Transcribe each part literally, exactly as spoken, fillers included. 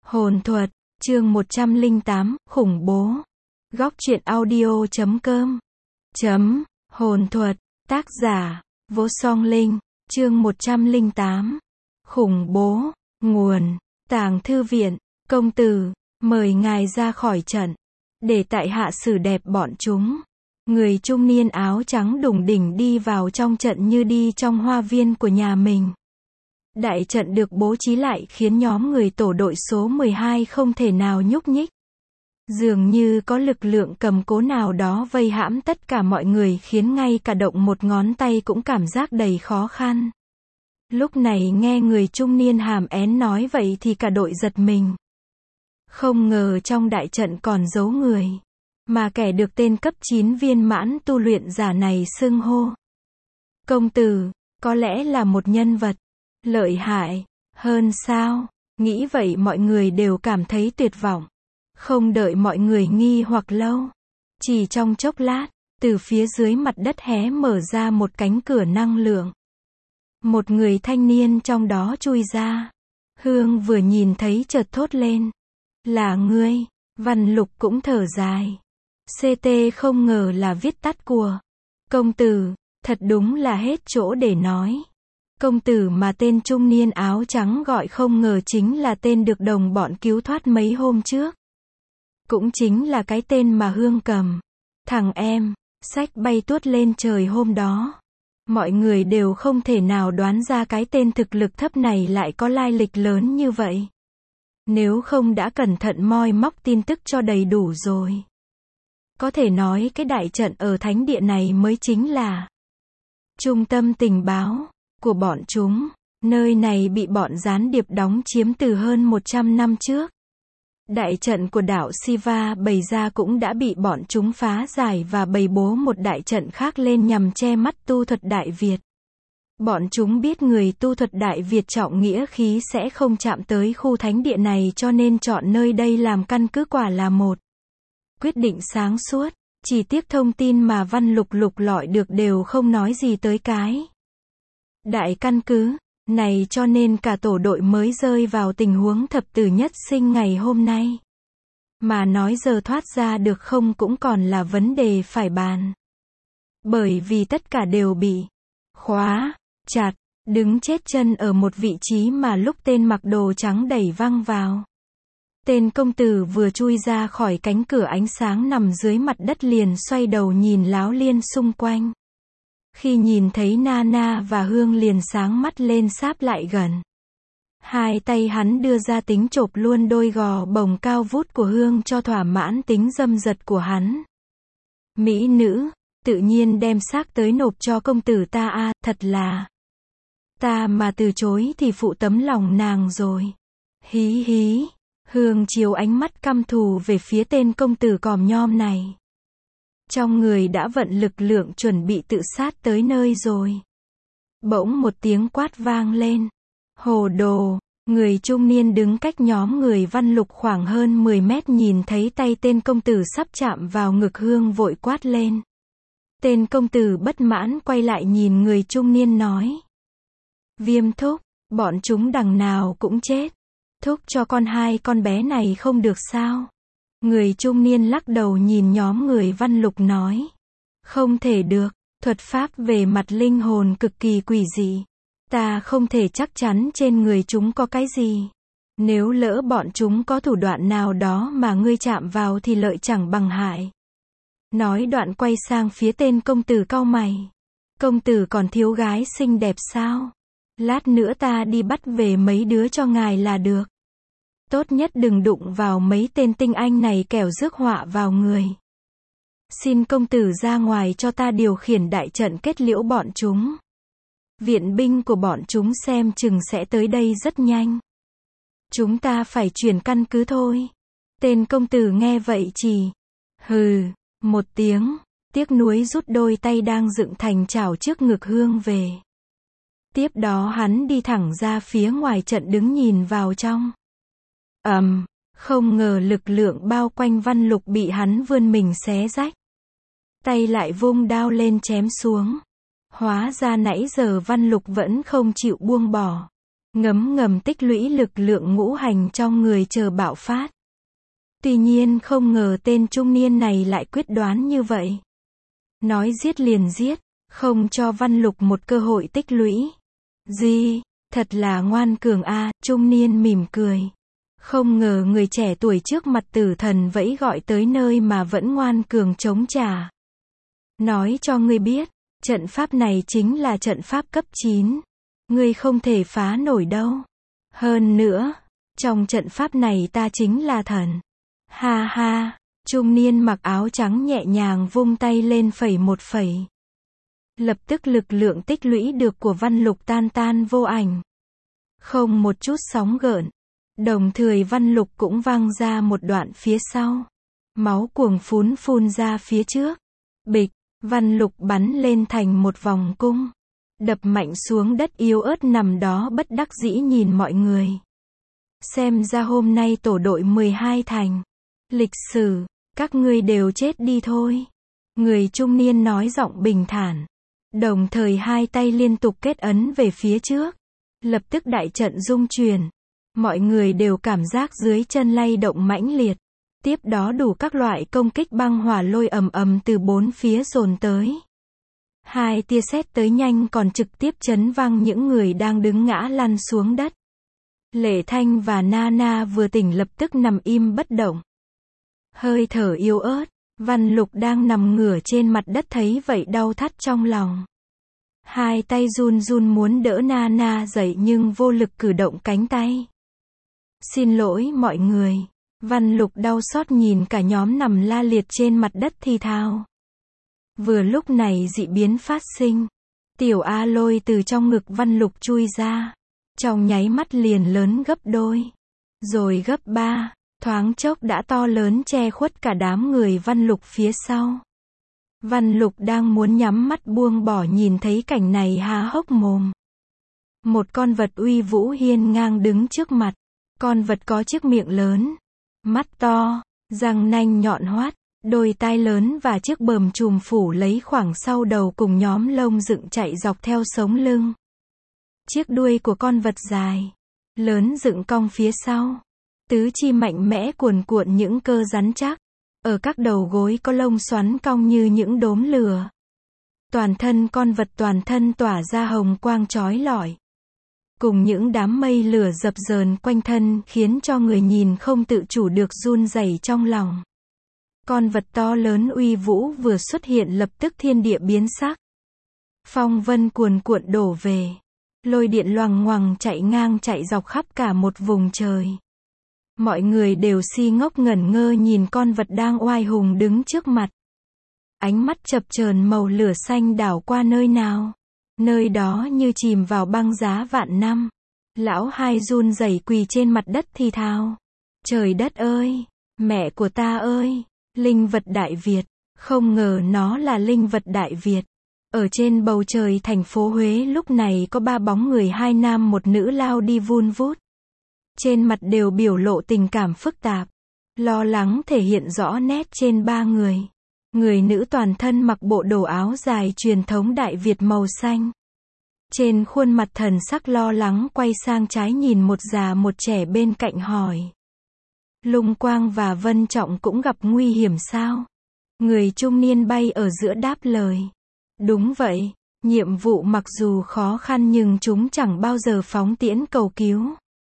Hồn thuật, chương một trăm lẻ tám, khủng bố. Góc truyện audio chấm com. Chấm, hồn thuật, tác giả, Vô Song Linh, chương một trăm lẻ tám. Khủng bố, nguồn, Tàng Thư Viện, công tử, mời ngài ra khỏi trận, để tại hạ xử đẹp bọn chúng. Người trung niên áo trắng đủng đỉnh đi vào trong trận như đi trong hoa viên của nhà mình. Đại trận được bố trí lại khiến nhóm người tổ đội số mười hai không thể nào nhúc nhích. Dường như có lực lượng cầm cố nào đó vây hãm tất cả mọi người khiến ngay cả động một ngón tay cũng cảm giác đầy khó khăn. Lúc này nghe người trung niên hàm én nói vậy thì cả đội giật mình. Không ngờ trong đại trận còn giấu người. Mà kẻ được tên cấp chín viên mãn tu luyện giả này xưng hô. Công tử, có lẽ là một nhân vật lợi hại hơn sao? Nghĩ vậy mọi người đều cảm thấy tuyệt vọng. Không đợi mọi người nghi hoặc lâu. Chỉ trong chốc lát, từ phía dưới mặt đất hé mở ra một cánh cửa năng lượng. Một người thanh niên trong đó chui ra. Hương vừa nhìn thấy chợt thốt lên. Là ngươi. Văn Lục cũng thở dài. xê tê không ngờ là viết tắt của công tử, thật đúng là hết chỗ để nói. Công tử mà tên trung niên áo trắng gọi không ngờ chính là tên được đồng bọn cứu thoát mấy hôm trước. Cũng chính là cái tên mà Hương cầm. Thằng em, sách bay tuốt lên trời hôm đó. Mọi người đều không thể nào đoán ra cái tên thực lực thấp này lại có lai lịch lớn như vậy. Nếu không đã cẩn thận moi móc tin tức cho đầy đủ rồi. Có thể nói cái đại trận ở thánh địa này mới chính là trung tâm tình báo của bọn chúng. Nơi này bị bọn gián điệp đóng chiếm từ hơn một trăm năm trước. Đại trận của đảo Siva bày ra cũng đã bị bọn chúng phá giải và bày bố một đại trận khác lên nhằm che mắt tu thuật Đại Việt. Bọn chúng biết người tu thuật Đại Việt trọng nghĩa khí sẽ không chạm tới khu thánh địa này cho nên chọn nơi đây làm căn cứ quả là một quyết định sáng suốt. Chỉ tiếc thông tin mà Văn Lục lục lọi được đều không nói gì tới cái đại căn cứ này cho nên cả tổ đội mới rơi vào tình huống thập tử nhất sinh ngày hôm nay. Mà nói giờ thoát ra được không cũng còn là vấn đề phải bàn. Bởi vì tất cả đều bị khóa chặt, đứng chết chân ở một vị trí mà lúc tên mặc đồ trắng đẩy văng vào. Tên công tử vừa chui ra khỏi cánh cửa ánh sáng nằm dưới mặt đất liền xoay đầu nhìn láo liên xung quanh. Khi nhìn thấy Nana và Hương liền sáng mắt lên sáp lại gần. Hai tay hắn đưa ra tính chộp luôn đôi gò bồng cao vút của Hương cho thỏa mãn tính dâm dật của hắn. Mỹ nữ, tự nhiên đem xác tới nộp cho công tử ta a, à, thật là. Ta mà từ chối thì phụ tấm lòng nàng rồi. Hí hí, Hương chiếu ánh mắt căm thù về phía tên công tử còm nhom này. Trong người đã vận lực lượng chuẩn bị tự sát tới nơi rồi. Bỗng một tiếng quát vang lên. Hồ đồ, người trung niên đứng cách nhóm người Văn Lục khoảng hơn mười mét nhìn thấy tay tên công tử sắp chạm vào ngực Hương vội quát lên. Tên công tử bất mãn quay lại nhìn người trung niên nói. Viêm thúc, bọn chúng đằng nào cũng chết. Thúc cho con hai con bé này không được sao? Người trung niên lắc đầu nhìn nhóm người Văn Lục nói. Không thể được, thuật pháp về mặt linh hồn cực kỳ quỷ dị. Ta không thể chắc chắn trên người chúng có cái gì. Nếu lỡ bọn chúng có thủ đoạn nào đó mà ngươi chạm vào thì lợi chẳng bằng hại. Nói đoạn quay sang phía tên công tử cau mày. Công tử còn thiếu gái xinh đẹp sao? Lát nữa ta đi bắt về mấy đứa cho ngài là được. Tốt nhất đừng đụng vào mấy tên tinh anh này kẻo rước họa vào người. Xin công tử ra ngoài cho ta điều khiển đại trận kết liễu bọn chúng. Viện binh của bọn chúng xem chừng sẽ tới đây rất nhanh. Chúng ta phải chuyển căn cứ thôi. Tên công tử nghe vậy chỉ hừ một tiếng, tiếc nuối rút đôi tay đang dựng thành chảo trước ngực Hương về. Tiếp đó hắn đi thẳng ra phía ngoài trận đứng nhìn vào trong. Ầm, um, không ngờ lực lượng bao quanh Văn Lục bị hắn vươn mình xé rách. Tay lại vung đao lên chém xuống. Hóa ra nãy giờ Văn Lục vẫn không chịu buông bỏ. ngấm ngầm tích lũy lực lượng ngũ hành trong người chờ bạo phát. Tuy nhiên không ngờ tên trung niên này lại quyết đoán như vậy. Nói giết liền giết, không cho Văn Lục một cơ hội tích lũy. Gì, thật là ngoan cường a, trung niên mỉm cười. Không ngờ người trẻ tuổi trước mặt tử thần vẫy gọi tới nơi mà vẫn ngoan cường chống trả. Nói cho ngươi biết, trận pháp này chính là trận pháp cấp chín. Ngươi không thể phá nổi đâu. Hơn nữa, trong trận pháp này ta chính là thần. Ha ha, trung niên mặc áo trắng nhẹ nhàng vung tay lên phẩy một phẩy. Lập tức lực lượng tích lũy được của Văn Lục tan tan vô ảnh. Không một chút sóng gợn. Đồng thời Văn Lục cũng văng ra một đoạn phía sau. Máu cuồng phún phun ra phía trước. Bịch, Văn Lục bắn lên thành một vòng cung. Đập mạnh xuống đất yếu ớt nằm đó bất đắc dĩ nhìn mọi người. Xem ra hôm nay tổ đội mười hai thành. Lịch sử, các ngươi đều chết đi thôi. Người trung niên nói giọng bình thản. Đồng thời hai tay liên tục kết ấn về phía trước. Lập tức đại trận rung chuyển. Mọi người đều cảm giác dưới chân lay động mãnh liệt. Tiếp đó đủ các loại công kích băng hỏa lôi ầm ầm từ bốn phía dồn tới. Hai tia sét tới nhanh còn trực tiếp chấn văng những người đang đứng ngã lăn xuống đất. Lệ Thanh và Nana vừa tỉnh lập tức nằm im bất động. Hơi thở yếu ớt, Văn Lục đang nằm ngửa trên mặt đất thấy vậy đau thắt trong lòng. Hai tay run run muốn đỡ Nana dậy nhưng vô lực cử động cánh tay. Xin lỗi mọi người. Văn Lục đau xót nhìn cả nhóm nằm la liệt trên mặt đất thì thào. Vừa lúc này dị biến phát sinh. Tiểu A Lôi từ trong ngực Văn Lục chui ra. Trong nháy mắt liền lớn gấp đôi. Rồi gấp ba. Thoáng chốc đã to lớn che khuất cả đám người Văn Lục phía sau. Văn Lục đang muốn nhắm mắt buông bỏ nhìn thấy cảnh này há hốc mồm. Một con vật uy vũ hiên ngang đứng trước mặt. Con vật có chiếc miệng lớn, mắt to, răng nanh nhọn hoắt, đôi tai lớn và chiếc bờm trùm phủ lấy khoảng sau đầu cùng nhóm lông dựng chạy dọc theo sống lưng. Chiếc đuôi của con vật dài, lớn dựng cong phía sau. Tứ chi mạnh mẽ cuồn cuộn những cơ rắn chắc. Ở các đầu gối có lông xoắn cong như những đốm lửa. Toàn thân con vật toàn thân tỏa ra hồng quang chói lọi. Cùng những đám mây lửa dập dờn quanh thân khiến cho người nhìn không tự chủ được run rẩy trong lòng. Con vật to lớn uy vũ vừa xuất hiện lập tức thiên địa biến sắc. Phong vân cuồn cuộn đổ về. Lôi điện loằng ngoằng chạy ngang chạy dọc khắp cả một vùng trời. Mọi người đều si ngốc ngẩn ngơ nhìn con vật đang oai hùng đứng trước mặt. Ánh mắt chập chờn màu lửa xanh đảo qua nơi nào. Nơi đó như chìm vào băng giá vạn năm. Lão hai run rẩy quỳ trên mặt đất thì thào. Trời đất ơi! Mẹ của ta ơi! Linh vật Đại Việt! Không ngờ nó là linh vật Đại Việt. Ở trên bầu trời thành phố Huế lúc này có ba bóng người hai nam một nữ lao đi vun vút. Trên mặt đều biểu lộ tình cảm phức tạp. Lo lắng thể hiện rõ nét trên ba người. Người nữ toàn thân mặc bộ đồ áo dài truyền thống Đại Việt màu xanh. Trên khuôn mặt thần sắc lo lắng quay sang trái nhìn một già một trẻ bên cạnh hỏi. Lung Quang và Vân Trọng cũng gặp nguy hiểm sao? Người trung niên bay ở giữa đáp lời. Đúng vậy, nhiệm vụ mặc dù khó khăn nhưng chúng chẳng bao giờ phóng tiễn cầu cứu.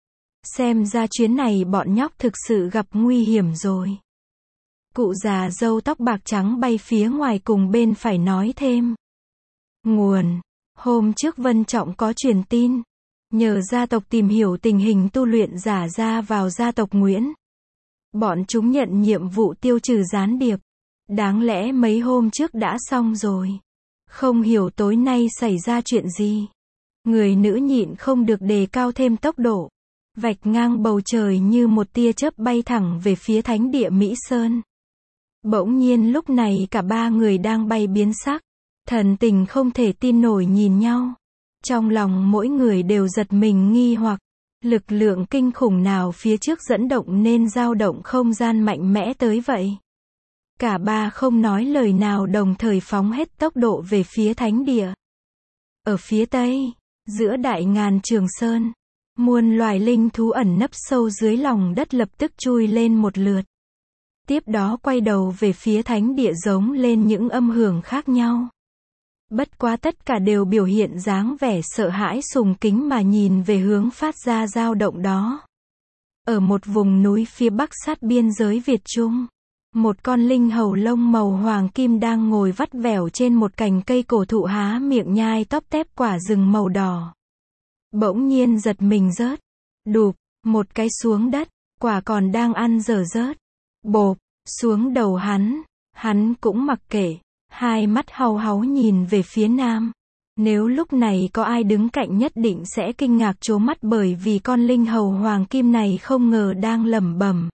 Xem ra chuyến này bọn nhóc thực sự gặp nguy hiểm rồi. Cụ già râu tóc bạc trắng bay phía ngoài cùng bên phải nói thêm. Nguồn. Hôm trước Vân Trọng có truyền tin. Nhờ gia tộc tìm hiểu tình hình tu luyện giả ra vào gia tộc Nguyễn. Bọn chúng nhận nhiệm vụ tiêu trừ gián điệp. Đáng lẽ mấy hôm trước đã xong rồi. Không hiểu tối nay xảy ra chuyện gì. Người nữ nhịn không được đề cao thêm tốc độ. Vạch ngang bầu trời như một tia chớp bay thẳng về phía thánh địa Mỹ Sơn. Bỗng nhiên lúc này cả ba người đang bay biến sắc. Thần tình không thể tin nổi nhìn nhau. Trong lòng mỗi người đều giật mình nghi hoặc. Lực lượng kinh khủng nào phía trước dẫn động nên dao động không gian mạnh mẽ tới vậy. Cả ba không nói lời nào đồng thời phóng hết tốc độ về phía thánh địa. Ở phía tây, giữa đại ngàn Trường Sơn, Muôn loài linh thú ẩn nấp sâu dưới lòng đất lập tức chui lên một lượt. Tiếp đó quay đầu về phía thánh địa giống lên những âm hưởng khác nhau. Bất quá tất cả đều biểu hiện dáng vẻ sợ hãi sùng kính mà nhìn về hướng phát ra dao động đó. Ở một vùng núi phía bắc sát biên giới Việt Trung, một con linh hầu lông màu hoàng kim đang ngồi vắt vẻo trên một cành cây cổ thụ há miệng nhai tóp tép quả rừng màu đỏ. Bỗng nhiên giật mình rớt, đụp, một cái xuống đất, quả còn đang ăn dở rớt, bộp, xuống đầu hắn, hắn cũng mặc kệ, hai mắt hau háu nhìn về phía nam. Nếu lúc này có ai đứng cạnh nhất định sẽ kinh ngạc trố mắt bởi vì con linh hầu hoàng kim này không ngờ đang lẩm bẩm.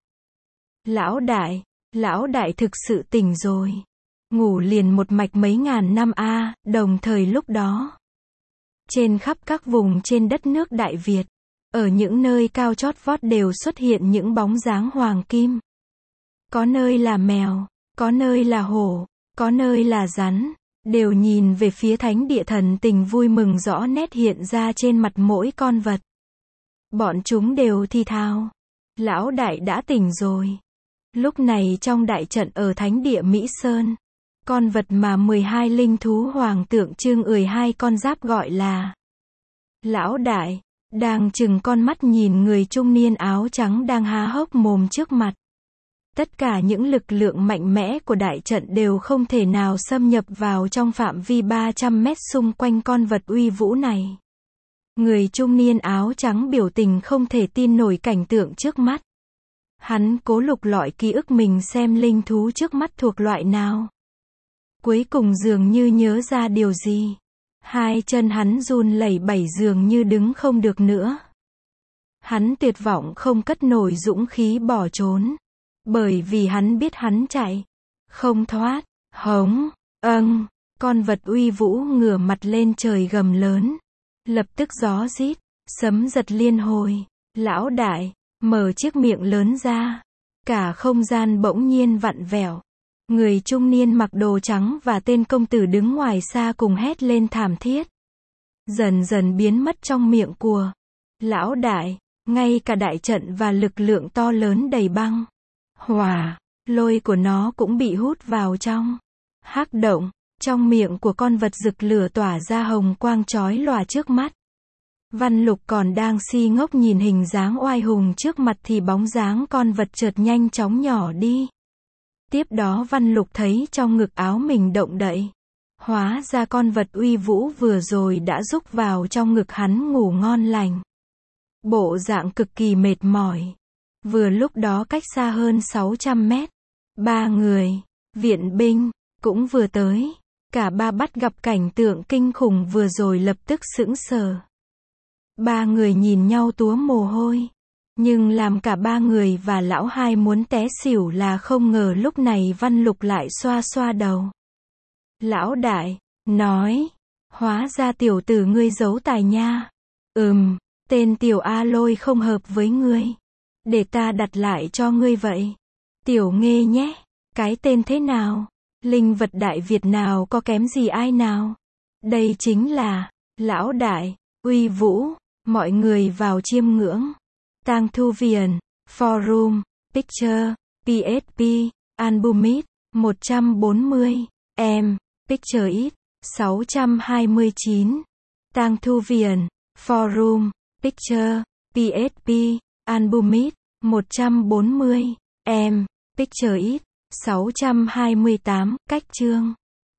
Lão đại, lão đại thực sự tỉnh rồi. Ngủ liền một mạch mấy ngàn năm a, à, đồng thời lúc đó. Trên khắp các vùng trên đất nước Đại Việt, ở những nơi cao chót vót đều xuất hiện những bóng dáng hoàng kim. Có nơi là mèo, có nơi là hổ, có nơi là rắn, đều nhìn về phía thánh địa thần tình vui mừng rõ nét hiện ra trên mặt mỗi con vật. Bọn chúng đều thì thào, lão đại đã tỉnh rồi. Lúc này trong đại trận ở thánh địa Mỹ Sơn, con vật mà mười hai linh thú hoàng tượng trưng mười hai con giáp gọi là lão đại, đang trừng con mắt nhìn người trung niên áo trắng đang há hốc mồm trước mặt. Tất cả những lực lượng mạnh mẽ của đại trận đều không thể nào xâm nhập vào trong phạm vi ba trăm mét xung quanh con vật uy vũ này. Người trung niên áo trắng biểu tình không thể tin nổi cảnh tượng trước mắt. Hắn cố lục lọi ký ức mình xem linh thú trước mắt thuộc loại nào. Cuối cùng dường như nhớ ra điều gì. Hai chân hắn run lẩy bẩy dường như đứng không được nữa. Hắn tuyệt vọng không cất nổi dũng khí bỏ trốn. Bởi vì hắn biết hắn chạy không thoát. Hống, âng, con vật uy vũ ngửa mặt lên trời gầm lớn. Lập tức gió rít, sấm giật liên hồi. Lão đại, mở chiếc miệng lớn ra. Cả không gian bỗng nhiên vặn vẹo. Người trung niên mặc đồ trắng và tên công tử đứng ngoài xa cùng hét lên thảm thiết. Dần dần biến mất trong miệng của lão đại, ngay cả đại trận và lực lượng to lớn đầy băng, hỏa, lôi của nó cũng bị hút vào trong hắc động. Trong miệng của con vật rực lửa tỏa ra hồng quang chói lòa trước mắt. Văn Lục còn đang si ngốc nhìn hình dáng oai hùng trước mặt thì bóng dáng con vật chợt nhanh chóng nhỏ đi. Tiếp đó Văn Lục thấy trong ngực áo mình động đậy. Hóa ra con vật uy vũ vừa rồi đã rúc vào trong ngực hắn ngủ ngon lành. Bộ dạng cực kỳ mệt mỏi. Vừa lúc đó cách xa hơn sáu trăm mét. Ba người, viện binh, cũng vừa tới. Cả ba bắt gặp cảnh tượng kinh khủng vừa rồi lập tức sững sờ. Ba người nhìn nhau túa mồ hôi. Nhưng làm cả ba người và lão hai muốn té xỉu là không ngờ lúc này Văn Lục lại xoa xoa đầu. Lão đại, nói, hóa ra tiểu tử ngươi giấu tài nha. Ừm, tên tiểu A Lôi không hợp với ngươi. Để ta đặt lại cho ngươi vậy. Tiểu Nghê nhé, cái tên thế nào? Linh vật Đại Việt nào có kém gì ai nào? Đây chính là, lão đại, uy vũ, mọi người vào chiêm ngưỡng. Tang Thu Viền, Forum, Picture, pê ét pê, Albumit, một trăm bốn mươi, em, Picture It, sáu trăm hai mươi chín. Tang Thu Viền, Forum, Picture, pê ét pê, Albumit, một trăm bốn mươi, em, Picture It, sáu trăm hai mươi tám, cách chương.